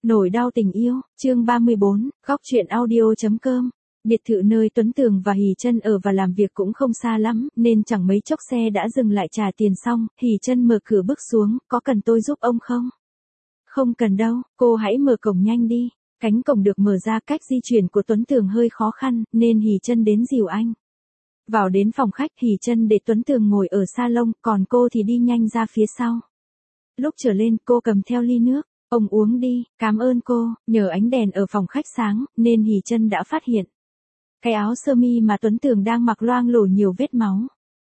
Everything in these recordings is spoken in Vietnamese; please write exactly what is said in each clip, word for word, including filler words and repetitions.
Nỗi đau tình yêu, chương ba mươi bốn, góc truyện audio.com. Biệt thự nơi Tuấn Tường và Hỷ Chân ở và làm việc cũng không xa lắm, nên chẳng mấy chốc xe đã dừng lại trả tiền xong, Hỷ Chân mở cửa bước xuống, có cần tôi giúp ông không? Không cần đâu, cô hãy mở cổng nhanh đi. Cánh cổng được mở ra, cách di chuyển của Tuấn Tường hơi khó khăn, nên Hỷ Chân đến dìu anh. Vào đến phòng khách, Hỷ Chân để Tuấn Tường ngồi ở salon, còn cô thì đi nhanh ra phía sau. Lúc trở lên, cô cầm theo ly nước. Ông uống đi, cảm ơn cô, nhờ ánh đèn ở phòng khách sáng, nên Hỷ Chân đã phát hiện. Cái áo sơ mi mà Tuấn Tường đang mặc loang lổ nhiều vết máu.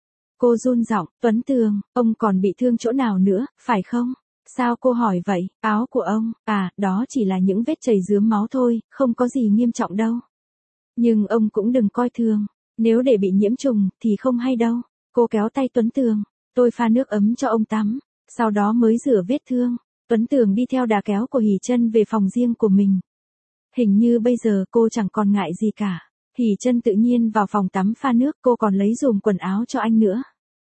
Cô run giọng, Tuấn Tường, ông còn bị thương chỗ nào nữa, phải không? Sao cô hỏi vậy, áo của ông, à, đó chỉ là những vết chảy rướm máu thôi, không có gì nghiêm trọng đâu. Nhưng ông cũng đừng coi thường, nếu để bị nhiễm trùng, thì không hay đâu. Cô kéo tay Tuấn Tường, tôi pha nước ấm cho ông tắm, sau đó mới rửa vết thương. Tuấn Tường đi theo đà kéo của Hỷ Chân về phòng riêng của mình. Hình như bây giờ cô chẳng còn ngại gì cả. Hỷ Chân tự nhiên vào phòng tắm pha nước, cô còn lấy dùm quần áo cho anh nữa.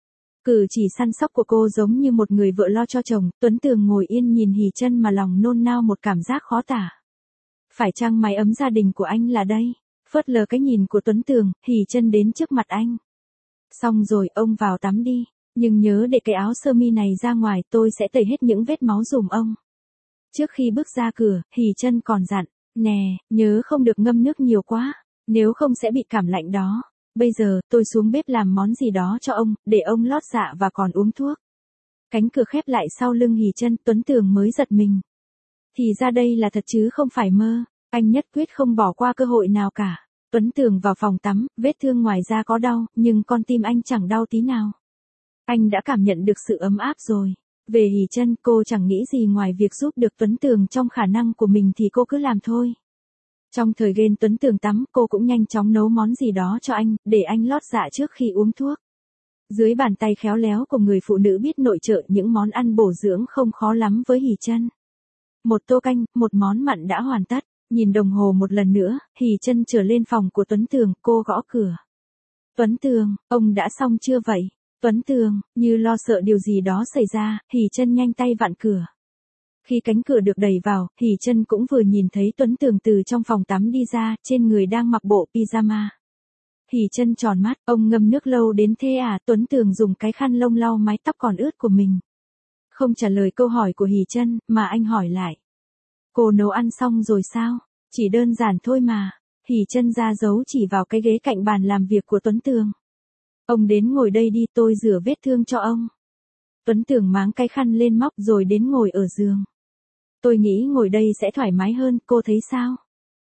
Cử chỉ săn sóc của cô giống như một người vợ lo cho chồng. Tuấn Tường ngồi yên nhìn Hỷ Chân mà lòng nôn nao một cảm giác khó tả. Phải chăng mái ấm gia đình của anh là đây? Phớt lờ cái nhìn của Tuấn Tường, Hỷ Chân đến trước mặt anh. Xong rồi, ông vào tắm đi. Nhưng nhớ để cái áo sơ mi này ra ngoài, tôi sẽ tẩy hết những vết máu dùm ông. Trước khi bước ra cửa, Hỷ Chân còn dặn, nè, nhớ không được ngâm nước nhiều quá, nếu không sẽ bị cảm lạnh đó. Bây giờ, tôi xuống bếp làm món gì đó cho ông, để ông lót dạ và còn uống thuốc. Cánh cửa khép lại sau lưng Hỷ Chân, Tuấn Tường mới giật mình. Thì ra đây là thật chứ không phải mơ, anh nhất quyết không bỏ qua cơ hội nào cả. Tuấn Tường vào phòng tắm, vết thương ngoài da có đau, nhưng con tim anh chẳng đau tí nào. Anh đã cảm nhận được sự ấm áp rồi. Về Hỷ Chân, cô chẳng nghĩ gì ngoài việc giúp được Tuấn Tường trong khả năng của mình thì cô cứ làm thôi. Trong thời gian Tuấn Tường tắm, cô cũng nhanh chóng nấu món gì đó cho anh, để anh lót dạ trước khi uống thuốc. Dưới bàn tay khéo léo của người phụ nữ biết nội trợ, những món ăn bổ dưỡng không khó lắm với Hỷ Chân. Một tô canh, một món mặn đã hoàn tất. Nhìn đồng hồ một lần nữa, Hỷ Chân trở lên phòng của Tuấn Tường, cô gõ cửa. Tuấn Tường, ông đã xong chưa vậy? Tuấn Tường, như lo sợ điều gì đó xảy ra, Hỷ Chân nhanh tay vặn cửa. Khi cánh cửa được đẩy vào, Hỷ Chân cũng vừa nhìn thấy Tuấn Tường từ trong phòng tắm đi ra, trên người đang mặc bộ pyjama. Hỷ Chân tròn mắt, ông ngâm nước lâu đến thế à? Tuấn Tường dùng cái khăn lông lau mái tóc còn ướt của mình. Không trả lời câu hỏi của Hỷ Chân, mà anh hỏi lại. Cô nấu ăn xong rồi sao? Chỉ đơn giản thôi mà. Hỷ Chân ra dấu chỉ vào cái ghế cạnh bàn làm việc của Tuấn Tường. Ông đến ngồi đây đi, tôi rửa vết thương cho ông. Tuấn Tường máng cái khăn lên móc rồi đến ngồi ở giường. Tôi nghĩ ngồi đây sẽ thoải mái hơn, cô thấy sao?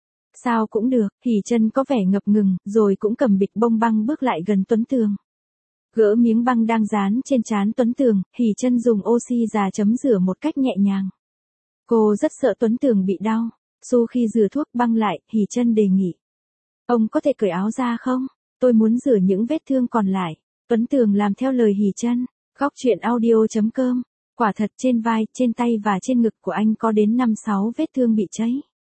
Sao cũng được, Hỷ Chân có vẻ ngập ngừng, rồi cũng cầm bịch bông băng bước lại gần Tuấn Tường. Gỡ miếng băng đang dán trên trán Tuấn Tường, Hỷ Chân dùng oxy già chấm rửa một cách nhẹ nhàng. Cô rất sợ Tuấn Tường bị đau. Sau khi rửa thuốc băng lại, Hỷ Chân đề nghị. Ông có thể cởi áo ra không? Tôi muốn rửa những vết thương còn lại. Tuấn Tường làm theo lời Hỷ Chân. Góc truyện audio.com. Quả thật trên vai, trên tay và trên ngực của anh có đến năm sáu vết thương bị cháy.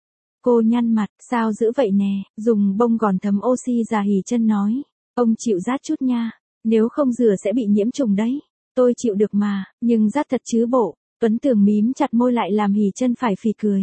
Cô nhăn mặt, sao dữ vậy nè, dùng bông gòn thấm oxy già. Hỷ Chân nói. Ông chịu rát chút nha, nếu không rửa sẽ bị nhiễm trùng đấy. Tôi chịu được mà, nhưng rát thật chứ bộ. Tuấn Tường mím chặt môi lại làm Hỷ Chân phải phì cười.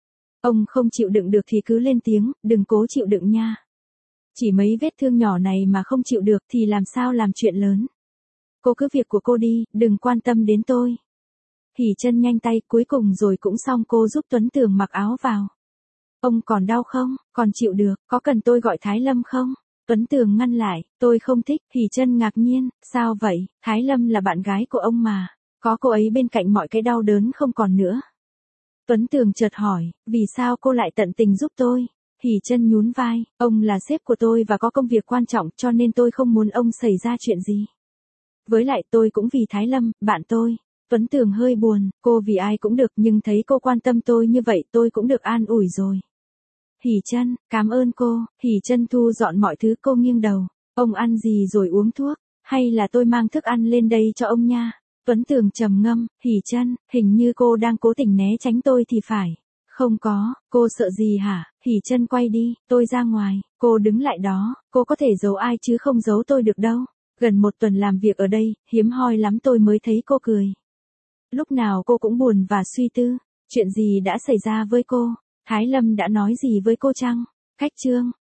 Ông không chịu đựng được thì cứ lên tiếng, đừng cố chịu đựng nha. Chỉ mấy vết thương nhỏ này mà không chịu được thì làm sao làm chuyện lớn. Cô cứ việc của cô đi, đừng quan tâm đến tôi. Hỷ Chân nhanh tay, cuối cùng rồi cũng xong, cô giúp Tuấn Tường mặc áo vào. Ông còn đau không? Còn chịu được, có cần tôi gọi Thái Lâm không? Tuấn Tường ngăn lại, tôi không thích. Hỷ Chân ngạc nhiên, sao vậy? Thái Lâm là bạn gái của ông mà. Có cô ấy bên cạnh mọi cái đau đớn không còn nữa. Tuấn Tường chợt hỏi, vì sao cô lại tận tình giúp tôi? Hỷ Chân nhún vai, ông là sếp của tôi và có công việc quan trọng cho nên tôi không muốn ông xảy ra chuyện gì. Với lại tôi cũng vì Thái Lâm, bạn tôi. Tuấn Tường hơi buồn, cô vì ai cũng được nhưng thấy cô quan tâm tôi như vậy tôi cũng được an ủi rồi. Hỷ Chân, cảm ơn cô. Hỷ Chân thu dọn mọi thứ, cô nghiêng đầu. Ông ăn gì rồi uống thuốc, hay là tôi mang thức ăn lên đây cho ông nha? Tuấn Tường trầm ngâm, Hỷ Chân, hình như cô đang cố tình né tránh tôi thì phải. Không có, cô sợ gì hả? Hỷ Chân quay đi, tôi ra ngoài. Cô đứng lại đó, cô có thể giấu ai chứ không giấu tôi được đâu. Gần một tuần làm việc ở đây, hiếm hoi lắm tôi mới thấy cô cười. Lúc nào cô cũng buồn và suy tư. Chuyện gì đã xảy ra với cô? Thái Lâm đã nói gì với cô chăng? Khách Trương.